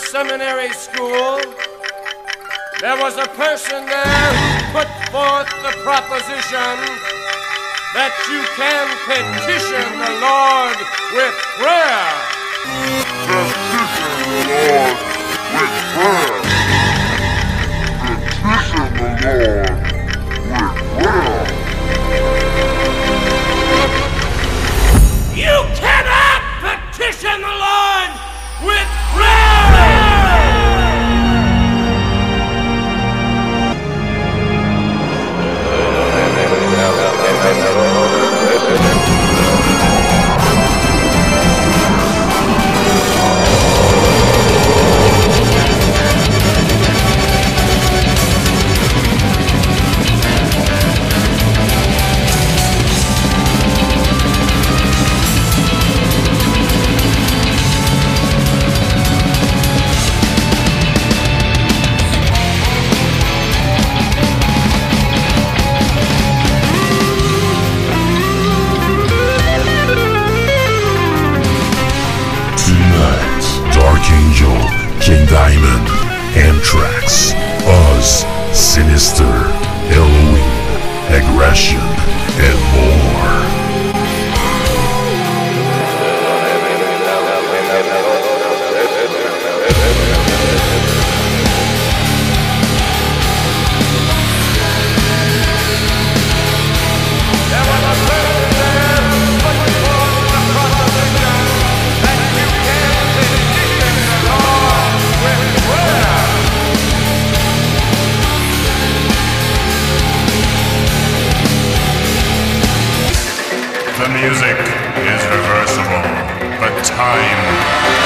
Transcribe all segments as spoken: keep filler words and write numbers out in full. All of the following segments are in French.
seminary school, there was a person there who put forth the proposition that you can petition the Lord with prayer. Petition the Lord with prayer. Petition the Lord! You cannot petition the Lord with prayer! King Diamond, Anthrax, Oz, Sinister, Halloween, Aggression, and more. The music is reversible, but time...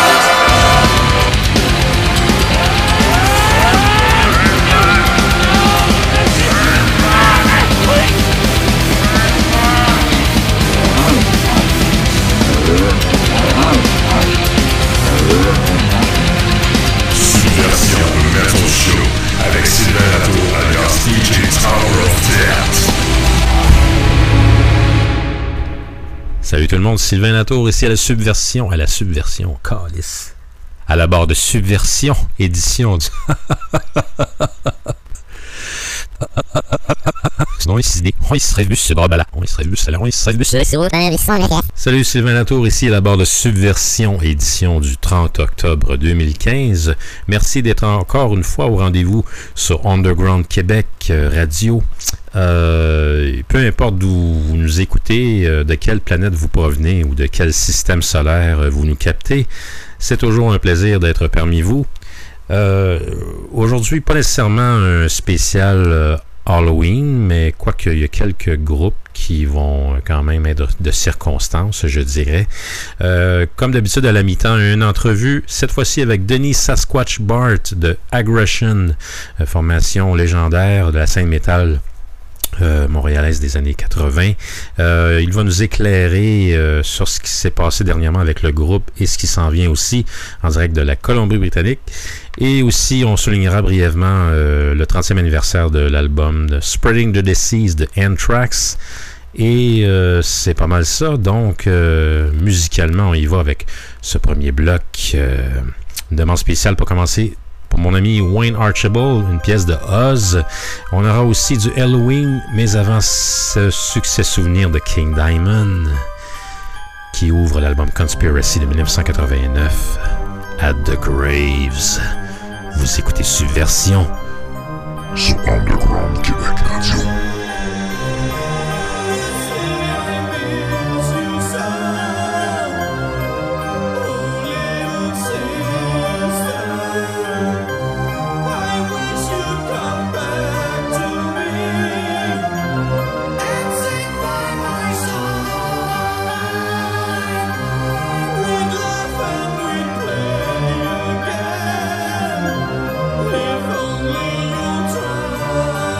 Subversion de Metal Show avec Sylvain Latour alias D J Tower of Death. Salut tout le monde, Sylvain Latour ici à la Subversion, à la Subversion, calice. À la barre de Subversion, édition du... Sinon, il se dit, on serait vu ce bras là, on serait vu cela, on serait vu cela. Salut, Sylvain Latour ici à la barre de Subversion, édition du trente octobre deux mille quinze. Merci d'être encore une fois au rendez-vous sur Underground Québec Radio. Euh, peu importe d'où vous nous écoutez, euh, de quelle planète vous provenez ou de quel système solaire euh, vous nous captez, c'est toujours un plaisir d'être parmi vous. Euh, aujourd'hui, pas nécessairement un spécial euh, Halloween, mais quoique il y a quelques groupes qui vont quand même être de circonstances, je dirais. Euh, comme d'habitude, à la mi-temps, une entrevue, cette fois-ci avec Denis Sasquatch Bart de Aggression, euh, formation légendaire de la scène métal Euh, montréalaise des années quatre-vingts. Euh, il va nous éclairer euh, sur ce qui s'est passé dernièrement avec le groupe et ce qui s'en vient aussi en direct de la Colombie-Britannique. Et aussi, on soulignera brièvement euh, le trentième anniversaire de l'album de Spreading the Disease de Anthrax. Et euh, c'est pas mal ça. Donc, euh, musicalement, on y va avec ce premier bloc. Euh, une demande spéciale pour commencer. Pour mon ami Wayne Archibald, une pièce de Oz. On aura aussi du Halloween, mais avant ce succès souvenir de King Diamond, qui ouvre l'album Conspiracy de dix-neuf cent quatre-vingt-neuf, At the Graves. Vous écoutez Subversion sur Underground Québec Radio. If only you'll try.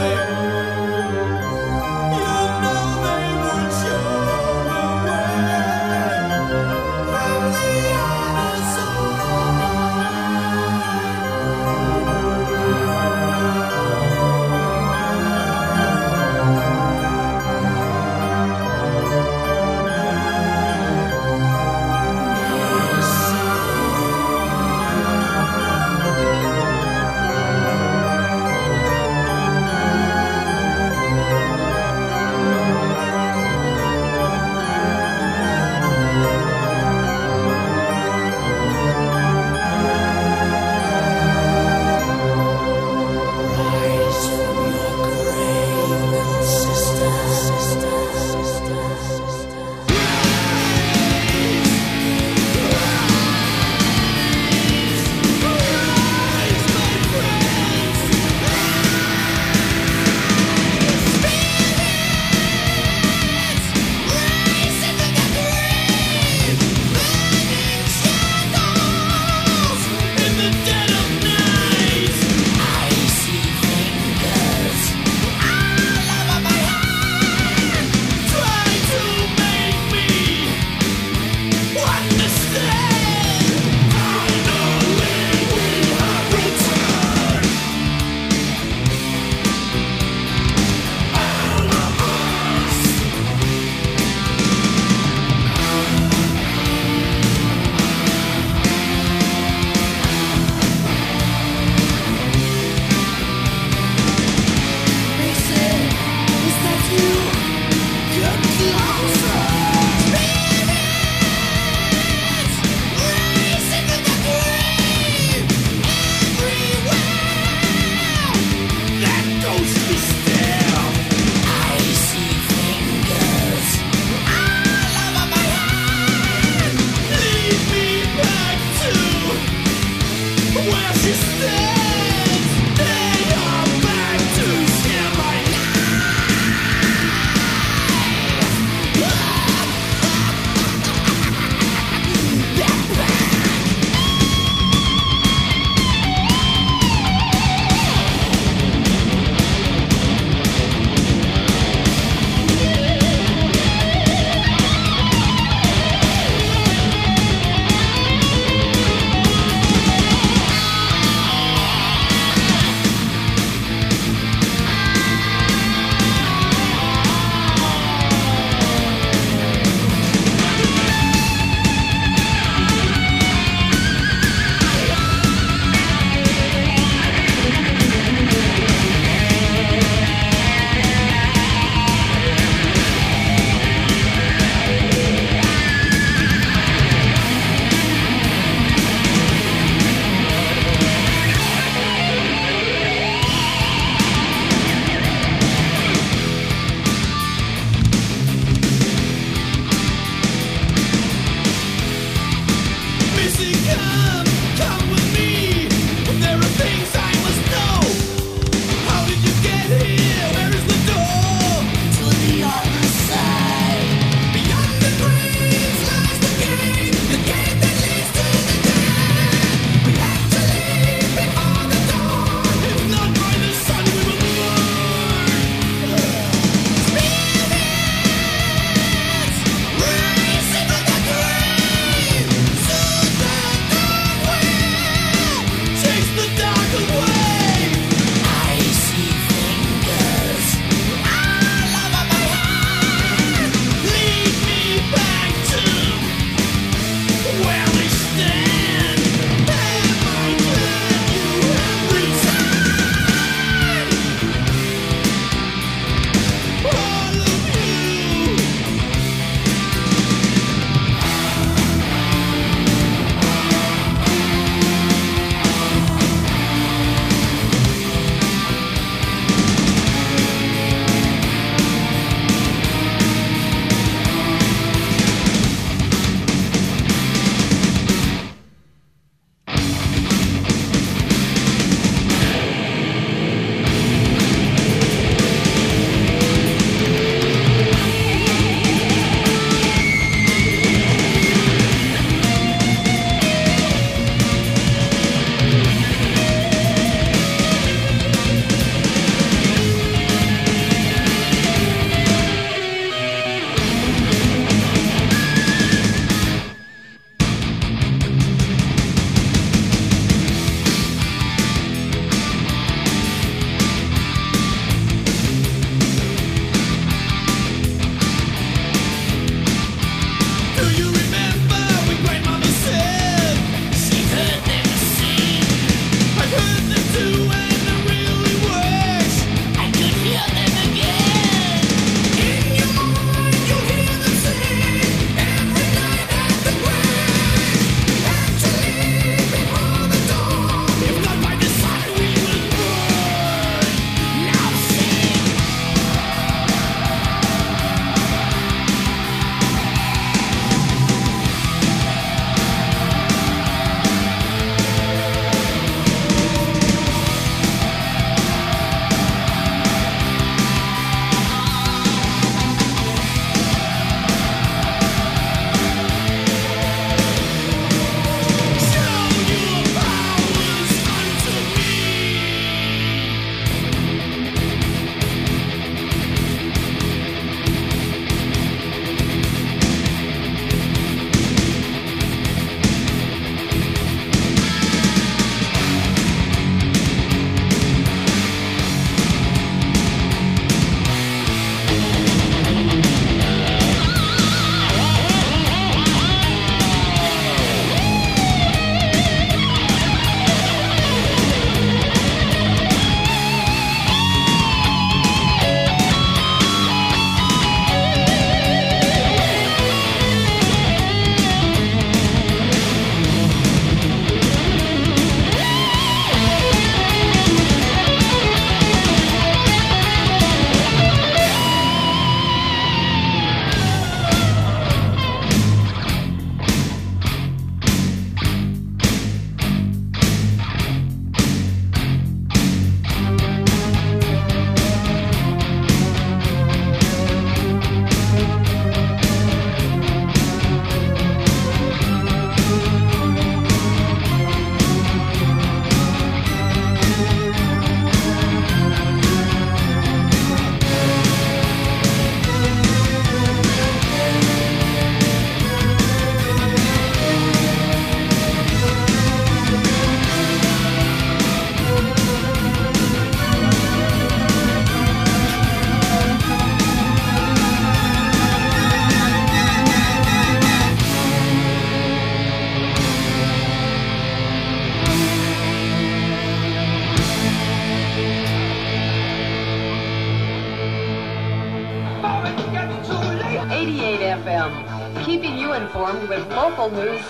eighty-eight F M, keeping you informed with local news.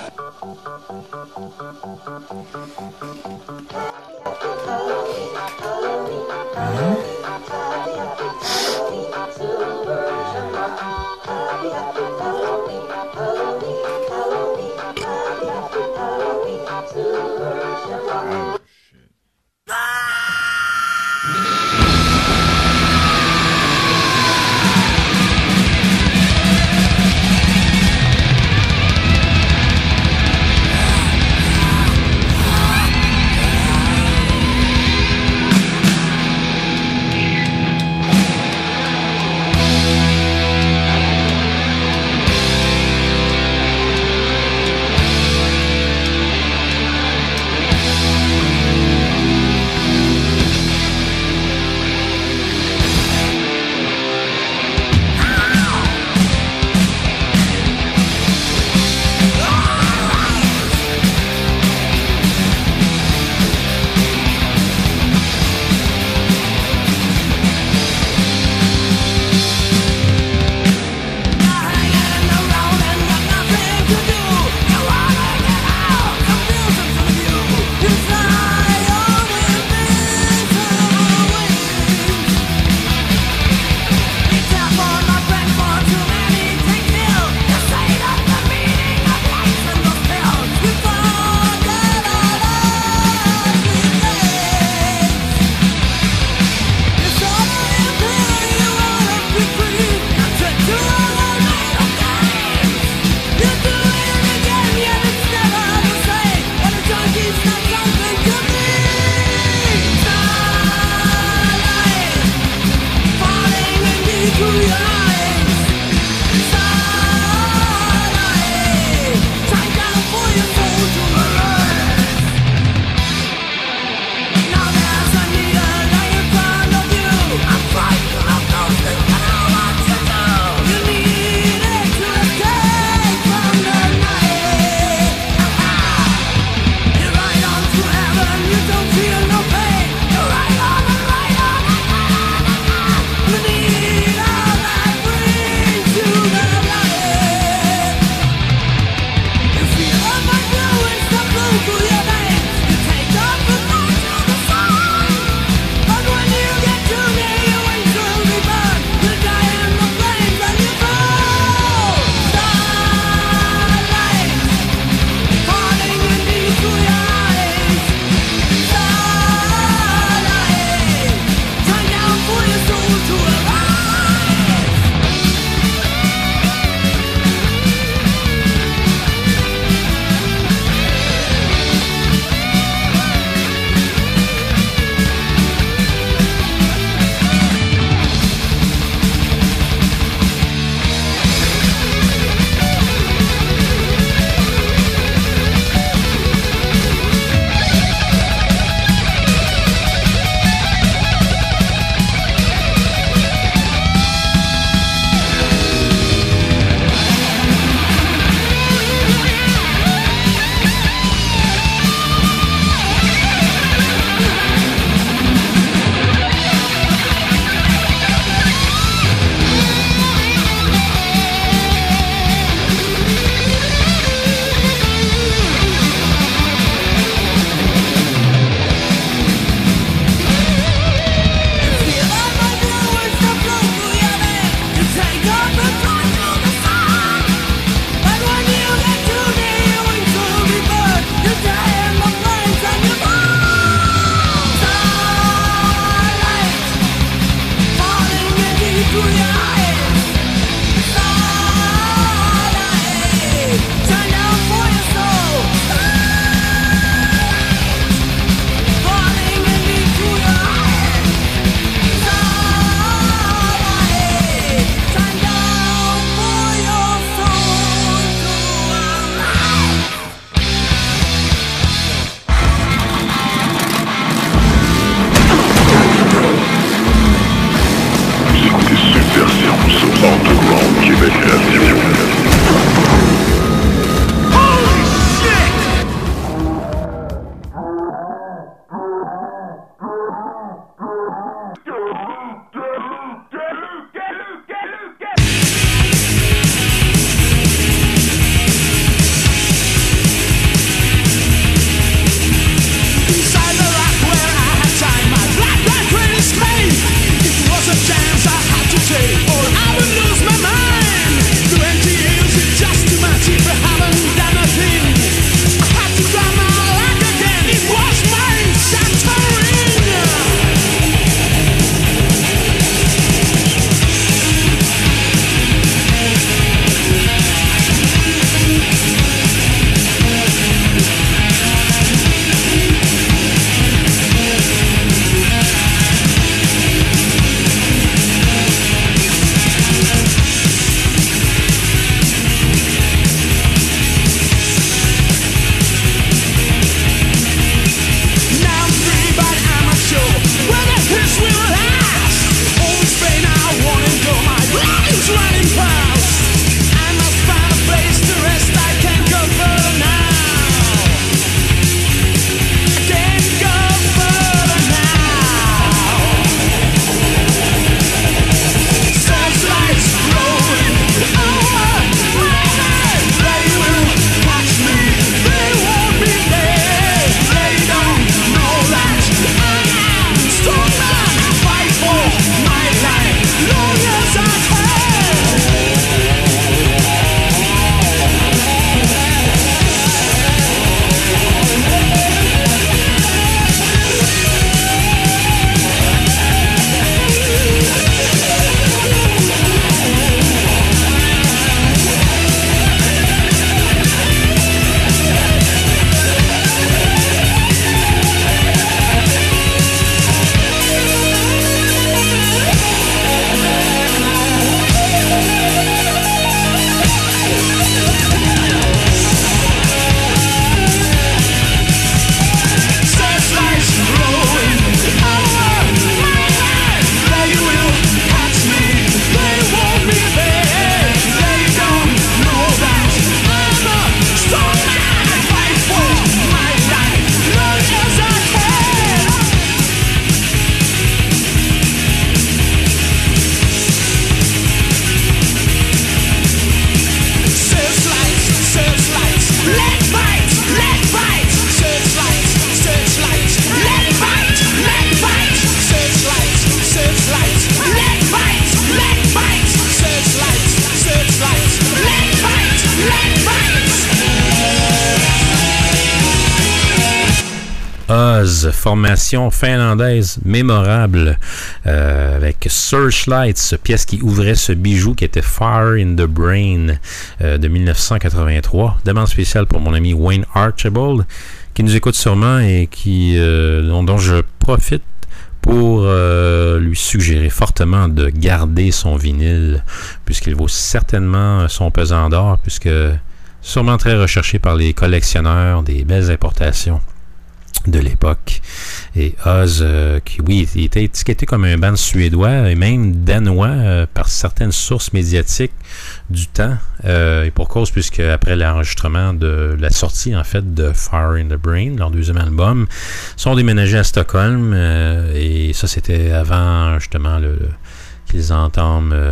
formation finlandaise mémorable euh, avec Searchlights, pièce qui ouvrait ce bijou qui était Fire in the Brain euh, de dix-neuf cent quatre-vingt-trois. Demande spéciale pour mon ami Wayne Archibald qui nous écoute sûrement et qui euh, dont, dont je profite pour euh, lui suggérer fortement de garder son vinyle puisqu'il vaut certainement son pesant d'or, puisque sûrement très recherché par les collectionneurs des belles importations de l'époque. Et Oz, euh, qui oui, il était étiqueté comme un band suédois et même danois euh, par certaines sources médiatiques du temps, euh, et pour cause, puisque après l'enregistrement de la sortie en fait de Fire in the Brain, leur deuxième album, sont déménagés à Stockholm, euh, et ça c'était avant justement le, le, qu'ils entament euh,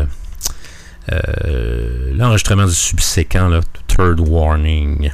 euh, l'enregistrement du subséquent, là, Third Warning.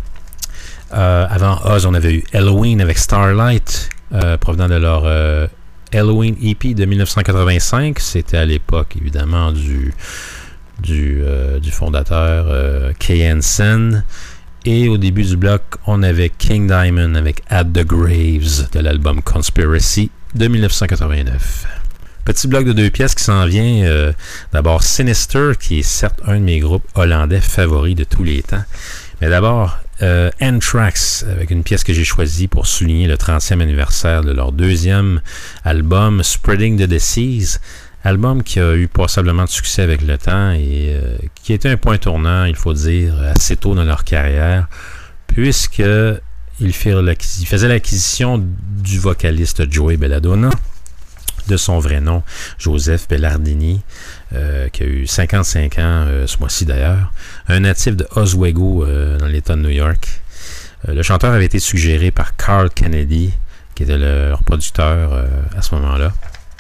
Euh, avant Oz, on avait eu Helloween avec Starlight, euh, provenant de leur euh, Helloween E P de dix-neuf cent quatre-vingt-cinq. C'était à l'époque, évidemment, du, du, euh, du fondateur euh, Kay Hansen. Et au début du bloc, on avait King Diamond avec At the Graves de l'album Conspiracy de dix-neuf cent quatre-vingt-neuf. Petit bloc de deux pièces qui s'en vient. Euh, d'abord Sinister, qui est certes un de mes groupes hollandais favoris de tous les temps. Mais d'abord, euh, Anthrax, avec une pièce que j'ai choisie pour souligner le trentième anniversaire de leur deuxième album, Spreading the Disease. Album qui a eu passablement de succès avec le temps et euh, qui était un point tournant, il faut dire, assez tôt dans leur carrière, puisque ils faisaient l'acquisition du vocaliste Joey Belladonna, de son vrai nom, Joseph Bellardini, euh, qui a eu cinquante-cinq ans euh, ce mois-ci d'ailleurs, un natif de Oswego euh, dans l'État de New York. Euh, le chanteur avait été suggéré par Carl Kennedy, qui était le, leur producteur euh, à ce moment-là.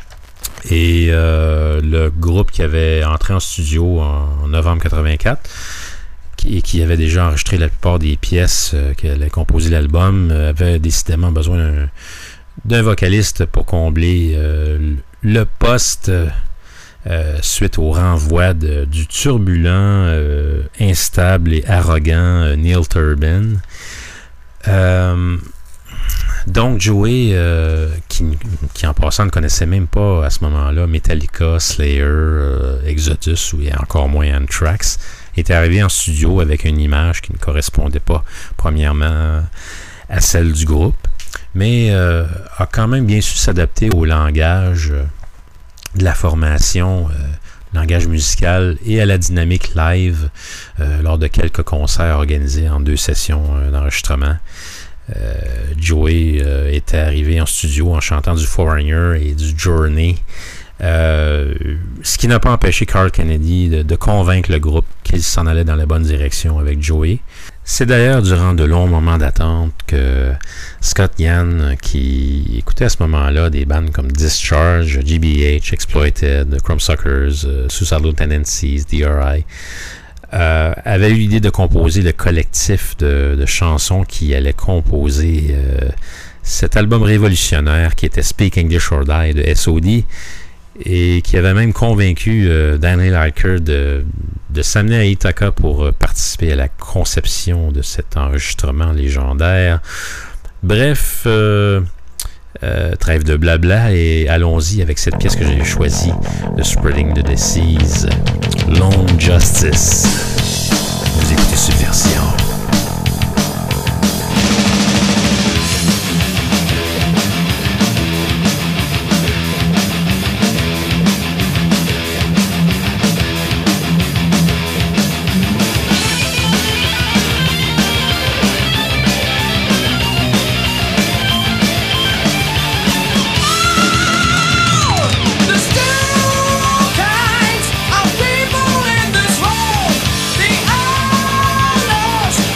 Et euh, le groupe qui avait entré en studio en, en novembre quatre-vingt-quatre, et qui avait déjà enregistré la plupart des pièces euh, qu'elle a composé l'album, euh, avait décidément besoin d'un d'un vocaliste pour combler euh, le poste euh, suite au renvoi de, du turbulent, euh, instable et arrogant euh, Neil Turbin. Euh, donc Joey, euh, qui, qui en passant ne connaissait même pas à ce moment-là Metallica, Slayer, euh, Exodus ou encore moins Anthrax, était arrivé en studio avec une image qui ne correspondait pas premièrement à celle du groupe, mais euh, a quand même bien su s'adapter au langage euh, de la formation, euh, langage musical et à la dynamique live euh, lors de quelques concerts organisés en deux sessions euh, d'enregistrement. Euh, Joey euh, était arrivé en studio en chantant du Foreigner et du Journey, euh, ce qui n'a pas empêché Carl Kennedy de, de convaincre le groupe qu'il s'en allait dans la bonne direction avec Joey. C'est d'ailleurs durant de longs moments d'attente que Scott Ian, qui écoutait à ce moment-là des bandes comme Discharge, G B H, Exploited, Crumbsuckers, uh, Suicidal Tendencies, D R I, euh, avait eu l'idée de composer le collectif de, de chansons qui allait composer euh, cet album révolutionnaire qui était Speak English or Die de S O D, et qui avait même convaincu euh, Danny Larker de, de s'amener à Ithaca pour euh, participer à la conception de cet enregistrement légendaire. Bref, euh, euh, trêve de blabla et allons-y avec cette pièce que j'ai choisie de Spreading the Disease, Lone Justice. Vous écoutez Subversion. Kinds of people in this world, the honest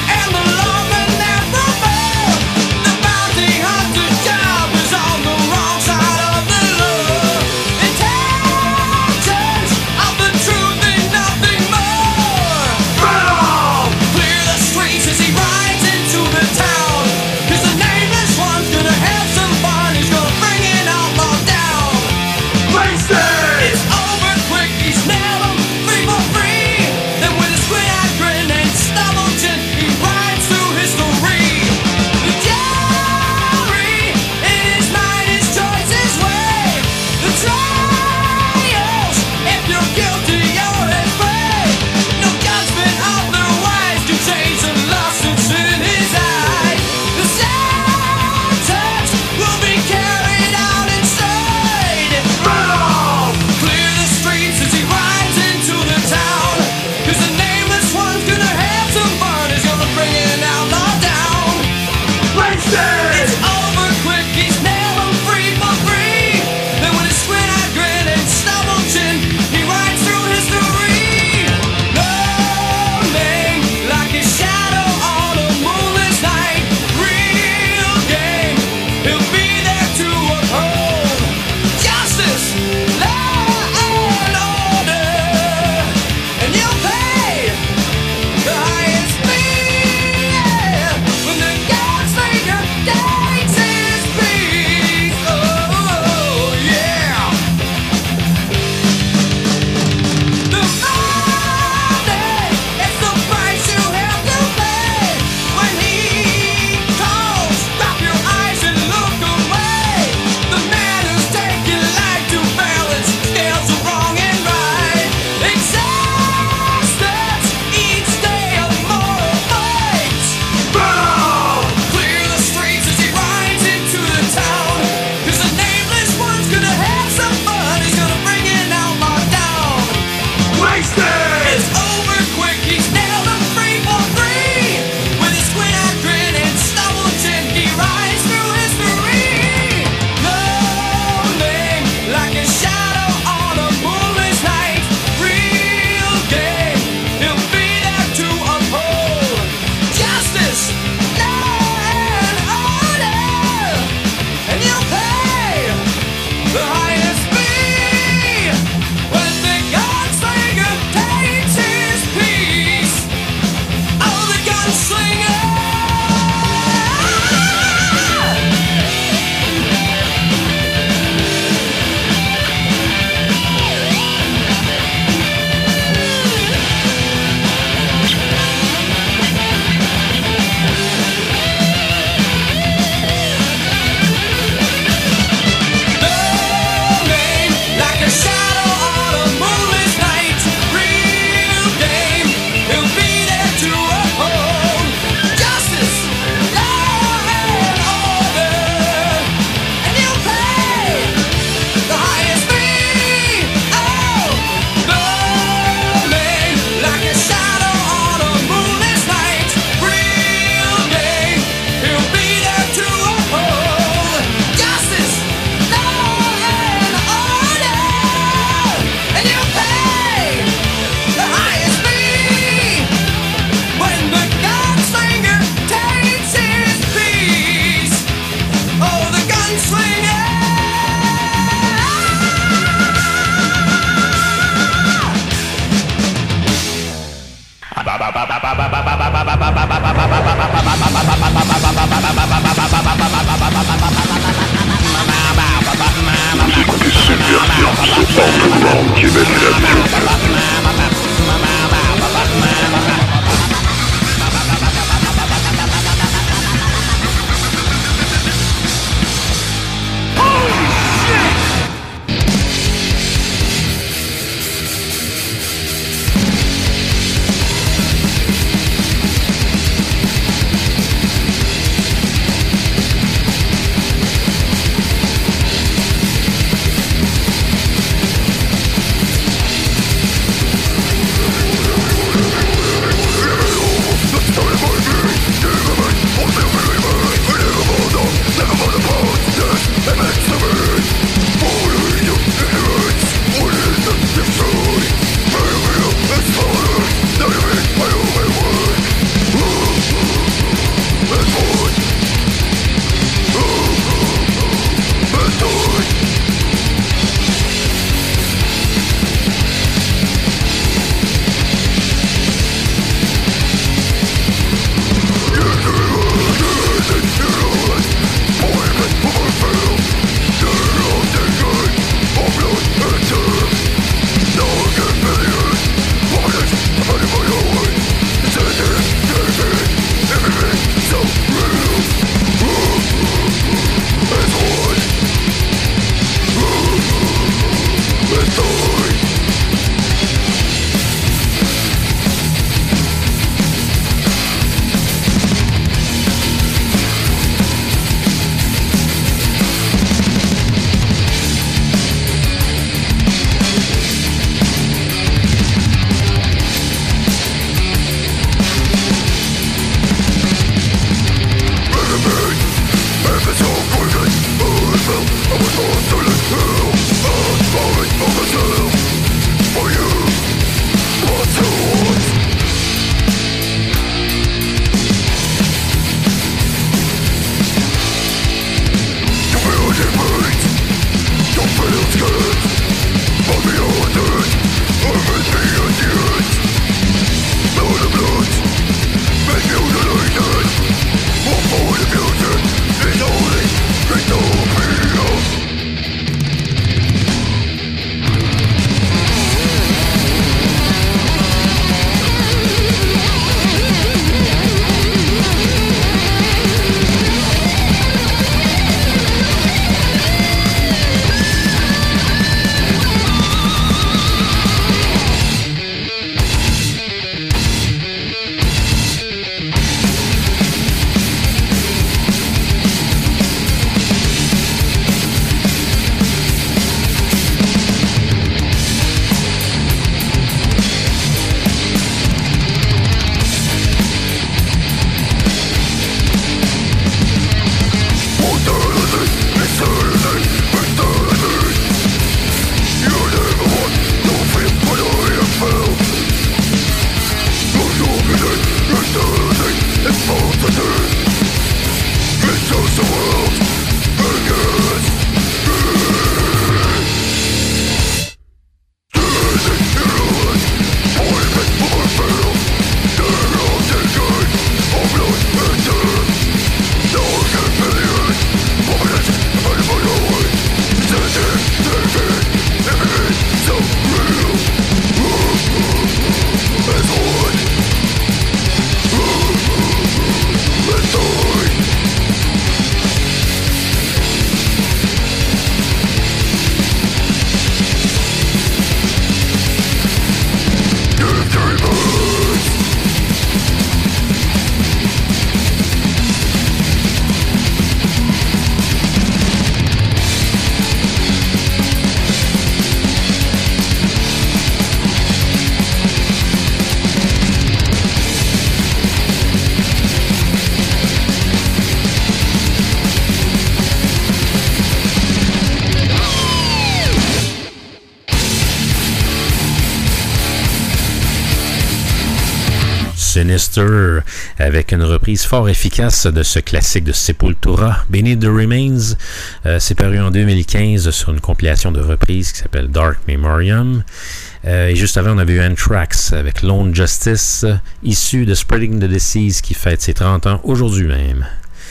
Sinister, avec une reprise fort efficace de ce classique de Sepultura, Beneath the Remains. Euh, c'est paru en deux mille quinze sur une compilation de reprises qui s'appelle Dark Memoriam. Euh, et juste avant, on avait eu Anthrax avec Lone Justice, issu de Spreading the Disease, qui fête ses trente ans aujourd'hui même.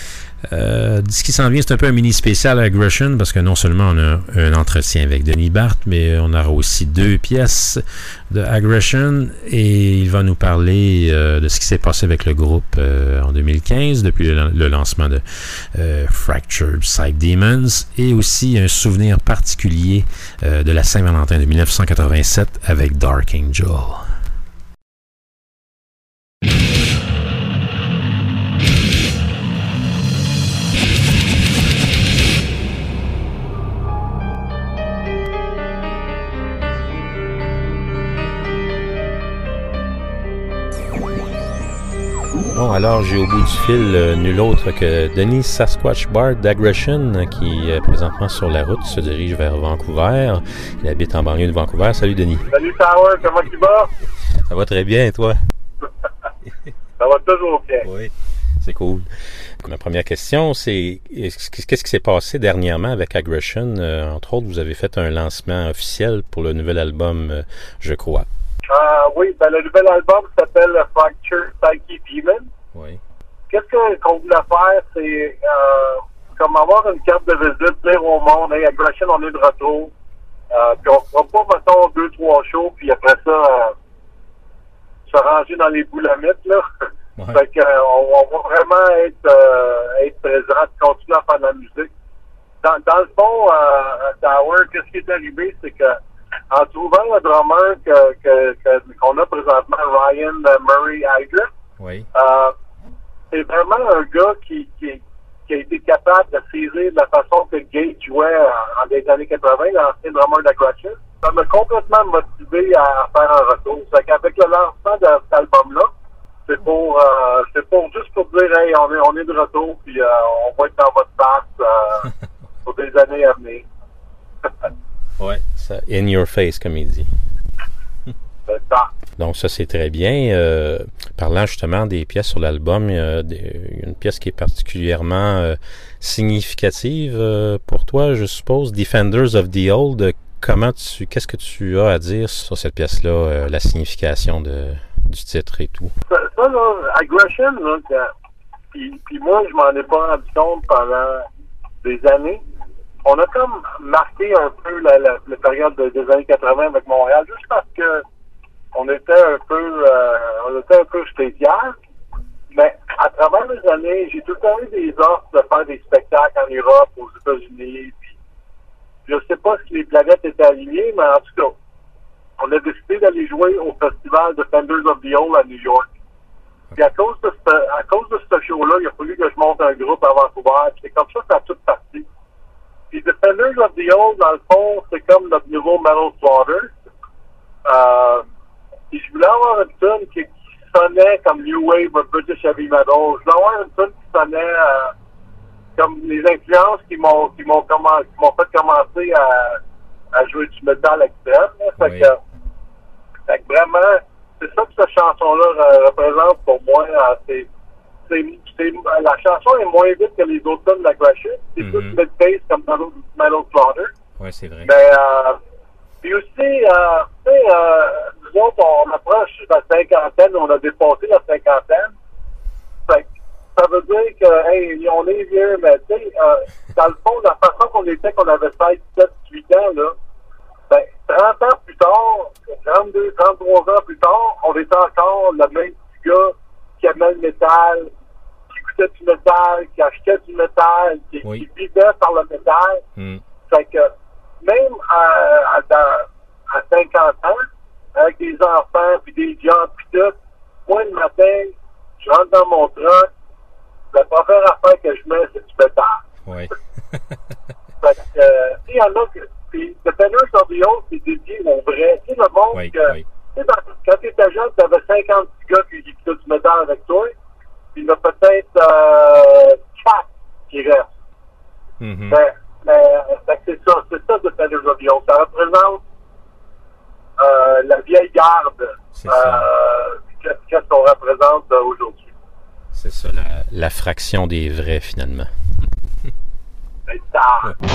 Euh, ce qui s'en vient, c'est un peu un mini spécial Aggression parce que non seulement on a un entretien avec Denis Barth, mais on aura aussi deux pièces de Aggression et il va nous parler euh, de ce qui s'est passé avec le groupe euh, en deux mille quinze depuis le, le lancement de euh, Fractured Psych Demons et aussi un souvenir particulier euh, de la Saint-Valentin de dix-neuf cent quatre-vingt-sept avec Dark Angel. Bon, alors j'ai au bout du fil euh, nul autre que Denis Sasquatch Bard d'Aggression qui est présentement sur la route se dirige vers Vancouver. Il habite en banlieue de Vancouver. Salut Denis. Salut Tower, comment tu vas? Ça va très bien et toi? Ça va toujours bien. Oui, c'est cool. Ma première question, c'est qu'est-ce qui s'est passé dernièrement avec Aggression? Euh, entre autres, vous avez fait un lancement officiel pour le nouvel album, euh, je crois. Ah oui, ben le nouvel album s'appelle Fractured Psych Demons. Oui. Qu'est-ce qu'on voulait faire, c'est euh, comme avoir une carte de visite, dire au monde, hey, Aggression, on est de retour. Euh, puis on fera pas, mettons, deux, trois shows, puis après ça, euh, se ranger dans les boulamites, là. Ouais. Fait qu'on euh, on va vraiment être, euh, être présent, continuer à faire de la musique. Dans, dans le fond, euh, Tower, qu'est-ce qui est arrivé, c'est que en trouvant le drummer que, que, que, qu'on a présentement, Ryan Murray Hydra, oui. euh, c'est vraiment un gars qui, qui, qui a été capable de saisir de la façon que Gage jouait en, en des années quatre-vingt, l'ancien drummer d'Aggression. Ça m'a complètement motivé à faire un retour. C'est qu'avec le lancement de cet album-là, c'est pour, euh, c'est pour juste pour dire, hey, on est, on est de retour, puis euh, on va être dans votre face euh, pour des années à venir. Ouais, ça, in your face, comme il dit. C'est ça. Donc ça, c'est très bien. Euh, parlant justement des pièces sur l'album, il y a des, une pièce qui est particulièrement euh, significative euh, pour toi, je suppose, Defenders of the Old. Comment tu, qu'est-ce que tu as à dire sur cette pièce-là, euh, la signification de, du titre et tout? Ça, ça là, Aggression, là, puis, puis moi, je m'en ai pas rendu compte pendant des années. On a comme marqué un peu la, la, la période de, des années quatre-vingt avec Montréal, juste parce que on était un peu euh, on était un peu spécial. Mais à travers les années, j'ai tout le temps eu des offres de faire des spectacles en Europe, aux États-Unis. Puis je sais pas si les planètes étaient alignées, mais en tout cas, on a décidé d'aller jouer au festival Defenders of the Old à New York. Puis à cause de ce, à cause de ce show-là, il a fallu que je monte un groupe à Vancouver. Puis c'est comme ça que ça a tout parti. Puis Defenders of the Old, dans le fond, c'est comme notre nouveau Metal Slaughter. Euh, puis je voulais avoir une tune qui, qui sonnait comme New Wave of British Heavy Metal. Je voulais avoir une tune qui sonnait euh, comme les influences qui m'ont qui m'ont commen- qui m'ont fait commencer à, à jouer du métal extrême. Fait, oui. que, fait que vraiment, c'est ça que cette chanson-là euh, représente pour moi. Euh, c'est C'est, c'est, la chanson est moins vite que les autres tunes de l'Aggression. C'est mm-hmm. plus mid-pace comme dans Metal Slaughter. Oui, c'est vrai. Mais, euh, puis aussi, euh, tu sais, euh, nous autres, on approche la cinquantaine, on a dépassé la cinquantaine. Fait que ça veut dire que, hey, on est vieux, mais tu sais, euh, dans le fond, la façon qu'on était, qu'on avait seize, dix-sept, dix-huit ans, là, ben, trente ans plus tard, trente-deux, trente-trois ans plus tard, on est encore le même petit gars qui aimait le métal, qui écoutait du métal, qui achetait du métal, qui, oui. qui vivait par le métal. Mm. Fait que même à, à, à cinquante ans, avec des enfants, puis des jobs, puis tout, moi, le matin, je rentre dans mon truck, la première affaire que je mets, c'est du métal. Oui. Fait que, euh, il y en a que, puis Defenders of the Old, c'est dédié au vrai. Tu sais, le monde oui, que, oui. tu sais, quand tu étais jeune, tu avais cinquante gars qui écoutaient du métal avec toi, puis il y en a peut-être euh, quatre qui restent. Mm-hmm. Mais, mais c'est ça, c'est ça Defenders of the Old. Ça représente euh, la vieille garde. C'est ça. Euh, qu'est-ce qu'on représente euh, aujourd'hui. C'est ça, la, la fraction des vrais, finalement. C'est ça. Ouais.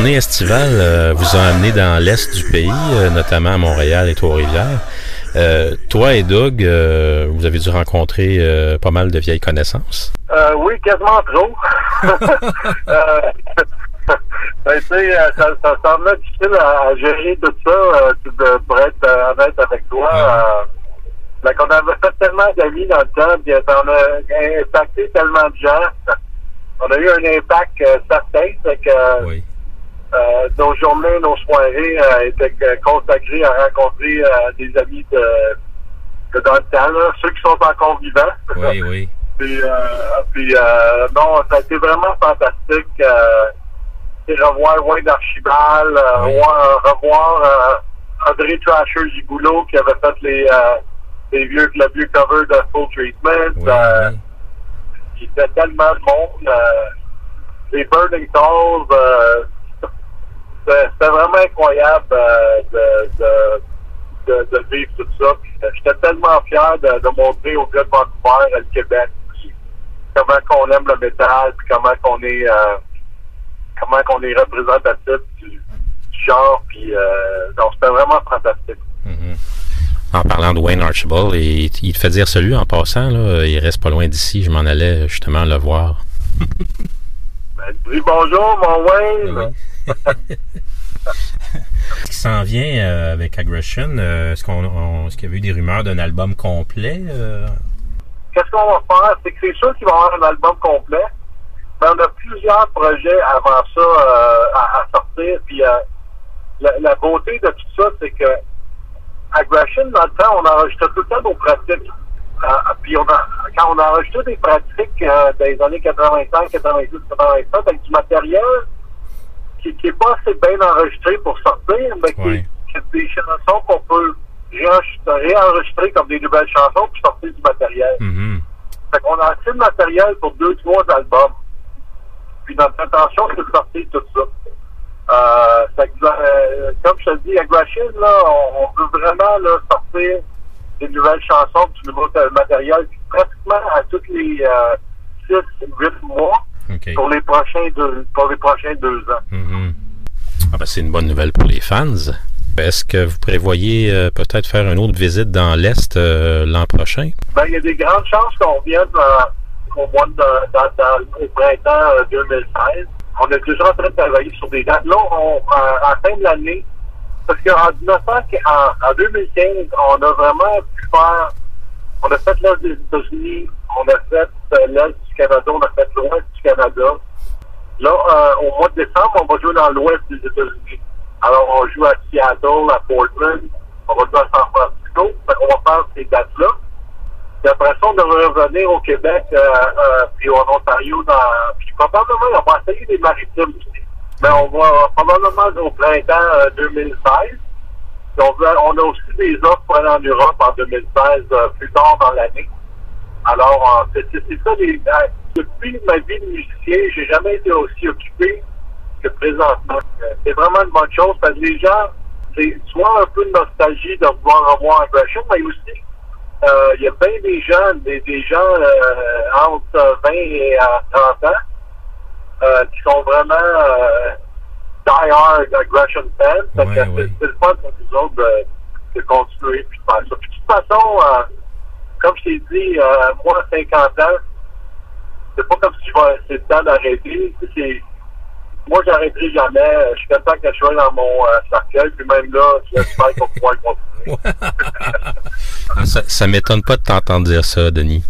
tournée estivale euh, vous a amené dans l'est du pays, euh, notamment à Montréal et Trois-Rivières. Euh, toi et Doug, euh, vous avez dû rencontrer euh, pas mal de vieilles connaissances. Euh, oui, quasiment trop. euh, ben, tu sais, ça, ça semblait difficile à, à gérer tout ça, euh, de, pour être euh, honnête avec toi. Euh, ben, qu'on avait fait tellement d'amis dans le temps, puis on a impacté tellement de gens. On a eu un impact euh, certain, c'est que Oui. euh, nos journées, nos soirées euh, étaient consacrées à rencontrer euh, des amis de, de dans le temps, là, ceux qui sont encore vivants. Oui, oui. Puis, euh, puis euh, non, ça a été vraiment fantastique. Euh, revoir Wayne Archibald, euh, Oui. revoir, revoir euh, André Trasher Gigoulot qui avait fait les, euh, les vieux, le vieux cover de Full Treatment. Oui, euh, oui. Il y avait tellement de monde. Euh, les Burning Souls, euh, c'était, c'était vraiment incroyable euh, de, de, de, de vivre tout ça. Puis, euh, j'étais tellement fier de, de montrer au gars de Vancouver et le Québec comment qu'on aime le métal, puis comment qu'on est euh, comment qu'on est représentatif du, du genre. Puis euh, donc c'était vraiment fantastique. Mm-hmm. En parlant de Wayne Archibald, et il te fait dire salut en passant, là, il reste pas loin d'ici, je m'en allais justement le voir. Ben, dis bonjour, mon Wayne! Oui. Ce qui s'en vient euh, avec Aggression, euh, est-ce, qu'on, on, est-ce qu'il y avait eu des rumeurs d'un album complet? Euh... Qu'est-ce qu'on va faire? C'est que c'est sûr qu'il va y avoir un album complet, mais on a plusieurs projets avant ça euh, à, à sortir. Puis euh, la, la beauté de tout ça, c'est que Aggression, dans le temps, on enregistrait tout le temps nos pratiques. Euh, puis on a, quand on a enregistré des pratiques euh, dans les années quatre-vingt-cinq, quatre-vingt-six, quatre-vingt-sept, avec du matériel qui n'est pas assez bien enregistré pour sortir, mais qui, Oui. qui est des chansons qu'on peut réenregistrer comme des nouvelles chansons puis sortir du matériel. Mm-hmm. Fait qu'on a assez de matériel pour deux, trois albums. Puis notre intention, c'est de sortir tout ça. Euh, fait que, euh, comme je te dis, Aggression, là, on, on veut vraiment là, sortir des nouvelles chansons, du nouveau matériel, puis pratiquement à tous les euh, six, huit mois Okay. pour les prochains deux, pour les prochains deux ans. Mm-hmm. Ah ben, c'est une bonne nouvelle pour les fans. Est-ce que vous prévoyez euh, peut-être faire une autre visite dans l'Est euh, l'an prochain? Ben, il y a des grandes chances qu'on vienne euh, au mois de, dans, dans, au printemps euh, deux mille seize. On est déjà en train de travailler sur des dates. Là, on, à, à la fin de l'année, parce qu'en en, en deux mille quinze, on a vraiment pu faire, on a fait l'Est des États-Unis, on a fait euh, l'Est du Canada, on a fait l'Ouest du Canada. Là, euh, au mois de décembre, on va jouer dans l'Ouest des États-Unis. Alors, on joue à Seattle, à Portland, on va jouer à San Francisco. On va faire ces dates-là. Puis après ça, on devrait revenir au Québec, euh, euh, puis en Ontario, dans, puis probablement, on va essayer des maritimes aussi. Mais on va probablement au printemps euh, deux mille seize. Puis on, va, on a aussi des offres pour aller en Europe en deux mille seize, euh, plus tard dans l'année. Alors, euh, c'est, c'est, c'est ça, les, euh, depuis ma vie de musicien, j'ai jamais été aussi occupé que présentement. Euh, c'est vraiment une bonne chose parce que les gens, c'est soit un peu de nostalgie de pouvoir revoir Aggression, mais aussi, euh, il y a bien des gens, des, des gens euh, entre vingt et trente ans euh, qui sont vraiment euh, die-hard Aggression fans. Ouais, que ouais. c'est, c'est le fun pour nous autres de, de continuer puis de faire ça. Puis de toute façon, euh, comme je t'ai dit, euh, moi, à cinquante ans, c'est pas comme si je vais, c'est le temps d'arrêter. C'est, moi, j'arrêterai jamais. Je suis content que je sois dans mon euh, cercueil, puis même là, j'espère qu'on va pouvoir continuer. ça, ça m'étonne pas de t'entendre dire ça, Denis.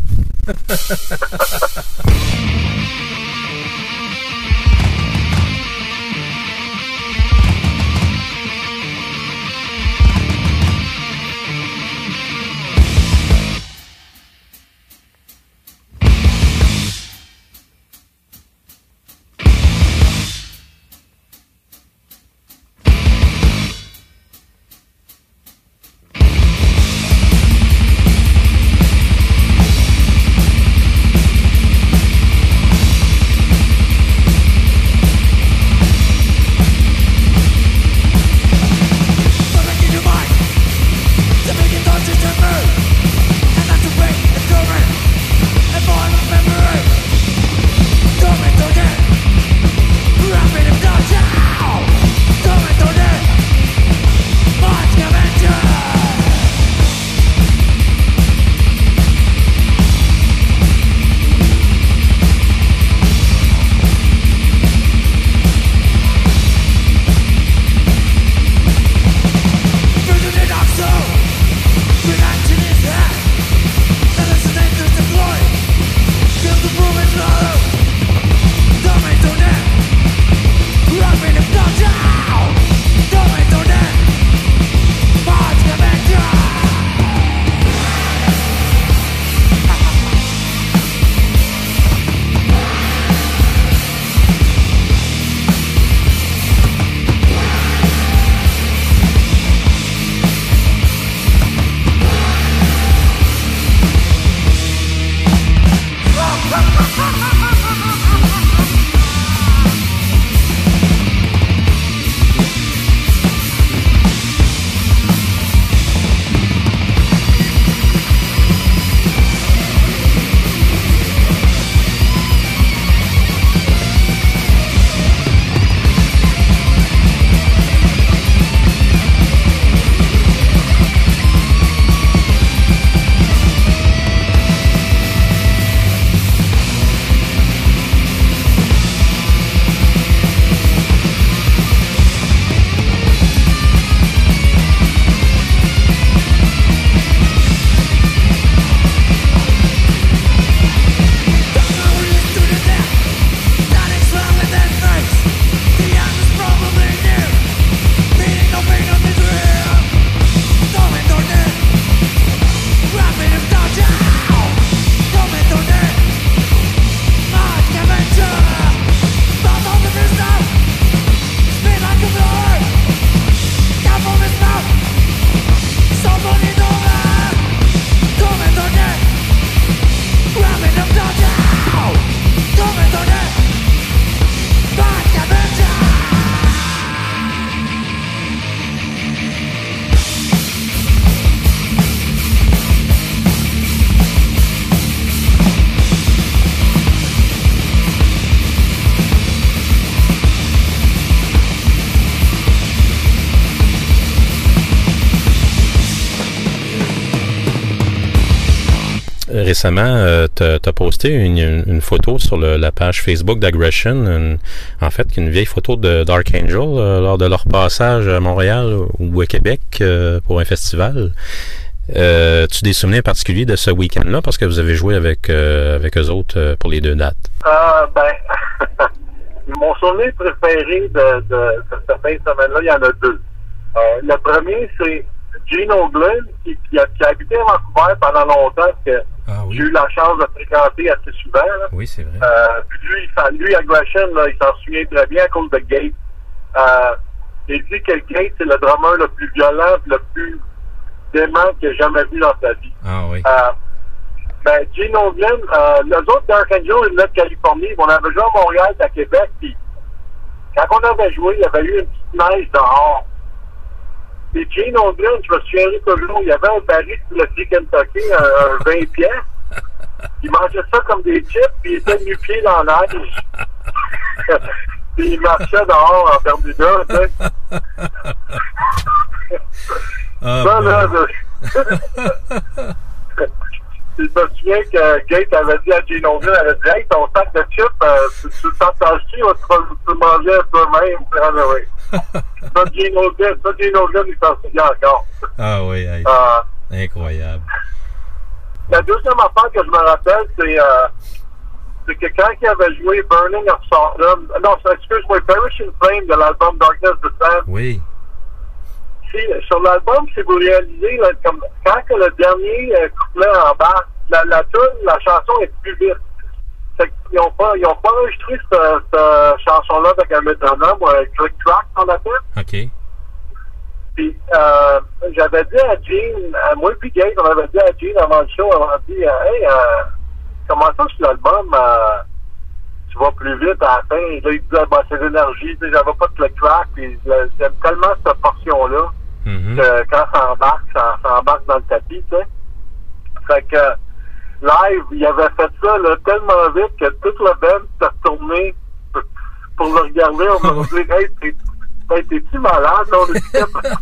récemment, euh, tu as posté une, une photo sur le, la page Facebook d'Aggression, une, en fait, une vieille photo de Dark Angel euh, lors de leur passage à Montréal ou à Québec euh, pour un festival. Euh, as-tu des souvenirs particuliers de ce week-end-là parce que vous avez joué avec, euh, avec eux autres euh, pour les deux dates? Euh, ben, mon souvenir préféré de, de, de cette fin de semaine-là, il y en a deux. Euh, le premier, c'est Gene Oglin, qui, qui, a, qui a habité à Vancouver pendant longtemps, que ah, oui. j'ai eu la chance de fréquenter assez souvent. Là. Oui, c'est vrai. Euh, puis lui, lui, Aggression, là, il s'en souvient très bien à cause de Gate. Euh, il dit que Gate, c'est le drummer le plus violent, le plus dément qu'il a jamais vu dans sa vie. Ah oui. Euh, ben, Gene Oglin, euh, les autres Dark Angel, ils venaient de Californie. On avait joué à Montréal, à Québec, puis quand on avait joué, il y avait eu une petite neige dehors. Et Gene Oglin, je me souviens toujours, il y avait un baril pour le Free Kentucky, un, un vingt pièces. Il mangeait ça comme des chips, puis il était nu-pied dans la neige. Puis il marchait dehors en Bermuda, tu sais. Ah, ça, bon. là, je... je me souviens que Gate avait dit à Gene Oglin, elle avait dit, hey, ton sac de chips, euh, tu, tu le partages-tu, ou tu vas le manger à toi-même? Ah, oui. Ça, Gene Oglin, ça, Gene Oglin, il s'en souvient encore. Ah oui, hey. euh, Incroyable. La deuxième affaire que je me rappelle, c'est, euh, c'est que quand il avait joué Burning of Sodom, non, excuse-moi, Perish in Flame de l'album Darkness Descends. Oui. Si, sur l'album, si vous réalisez, là, comme, quand que le dernier euh, couplet en bas, la, la tune, la chanson est plus vite. Fait qu'ils n'ont pas, ils ont pas enregistré cette, cette chanson-là avec un métronome ou un click track, on appelle. OK. Puis, euh, j'avais dit à Gene, à moi puis Gabe, on avait dit à Gene avant le show, on avait dit, euh, hey, euh, comment ça sur l'album, euh, tu vas plus vite à la fin? Là, il disait, bah, c'est l'énergie, tu sais, j'avais pas de click track, puis j'aime tellement cette portion-là, mm-hmm. que quand ça embarque, ça, ça embarque dans le tapis, tu sais. Fait que, live, il avait fait ça, là, tellement vite que toute la band s'est retournée pour le regarder, on m'a dit, hey, t'es, hey, t'es-tu malade, on est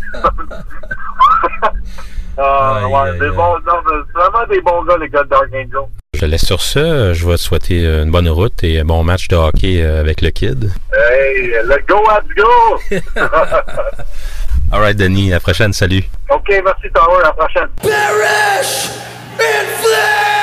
Ah, euh, ouais, des bons, non, c'est vraiment des bons gars, les gars de Dark Angel. Je te laisse sur ça. Je vais te souhaiter une bonne route et un bon match de hockey avec le Kid. Hey, let's go, let's go! All right, Denis. À la prochaine. Salut. OK, merci, Tower. À la prochaine. Perish in flames!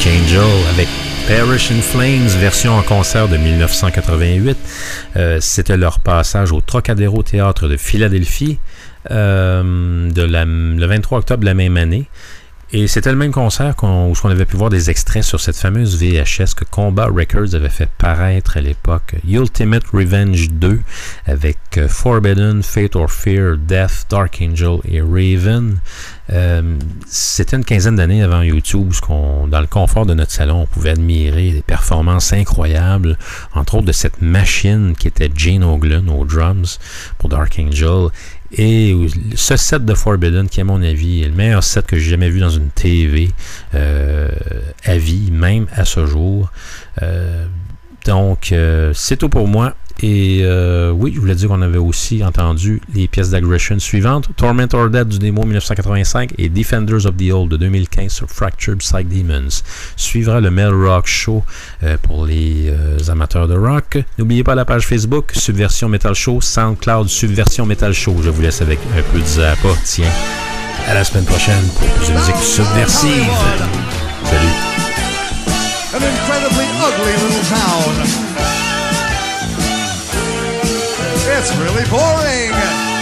Angel avec Perish in Flames, version en concert de dix-neuf cent quatre-vingt-huit. Euh, c'était leur passage au Trocadéro Théâtre de Philadelphie euh, de la, le vingt-trois octobre de la même année. Et c'était le même concert qu'on, où on avait pu voir des extraits sur cette fameuse V H S que Combat Records avait fait paraître à l'époque. Ultimate Revenge deux avec Forbidden, Fate or Fear, Death, Dark Angel et Raven. Euh, c'était une quinzaine d'années avant YouTube, où qu'on, dans le confort de notre salon, on pouvait admirer des performances incroyables, entre autres de cette machine qui était Gene Hoglan aux drums pour Dark Angel. Et ce set de Forbidden, qui à mon avis est le meilleur set que j'ai jamais vu dans une T V euh, à vie, même à ce jour. Euh, donc, euh, c'est tout pour moi. Et euh, oui, je voulais dire qu'on avait aussi entendu les pièces d'Aggression suivantes. Torment or Dead du démo dix-neuf cent quatre-vingt-cinq et Defenders of the Old de deux mille quinze sur Fractured Psych Demons. Suivra le Mel Rock Show euh, pour les euh, amateurs de rock. N'oubliez pas la page Facebook Subversion Metal Show, SoundCloud Subversion Metal Show. Je vous laisse avec un peu de Zappa. Tiens, à la semaine prochaine pour plus de musique subversive. Salut. An incredibly ugly little town. It's really boring.